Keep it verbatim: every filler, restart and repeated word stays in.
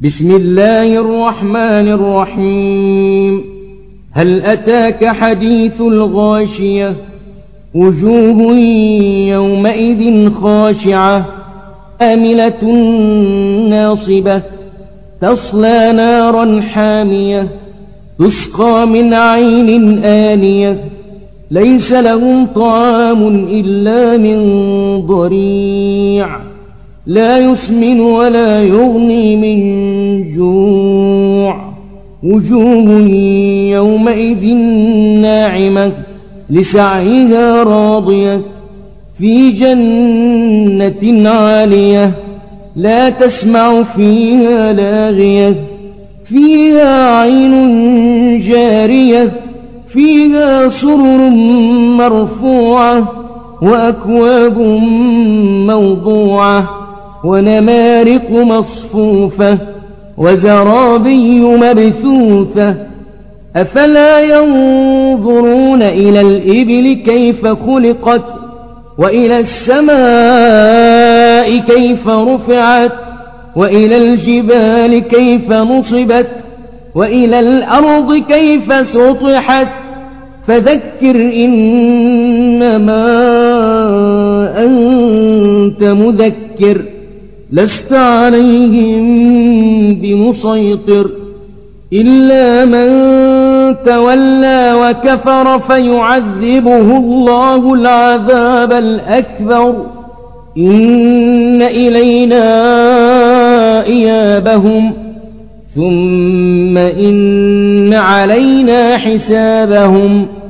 بسم الله الرحمن الرحيم. هل أتاك حديث الغاشية؟ وجوه يومئذ خاشعة آملة ناصبة تصلى نارا حامية تسقى من عين آنية ليس لهم طعام إلا من ضريع لا يسمن ولا يغني من جوع. وجوه يومئذ ناعمة لسعيها راضية في جنة عالية لا تسمع فيها لاغية فيها عين جارية فيها سرر مرفوعة وأكواب موضوعة ونمارق مصفوفة وزرابي مبثوثة. أفلا ينظرون إلى الإبل كيف خلقت وإلى السماء كيف رفعت وإلى الجبال كيف نصبت وإلى الأرض كيف سطحت. فذكر إنما أنت مذكر لست عليهم بمسيطر إلا من تولى وكفر فيعذبه الله العذاب الأكبر. إن إلينا إيابهم ثم إن علينا حسابهم.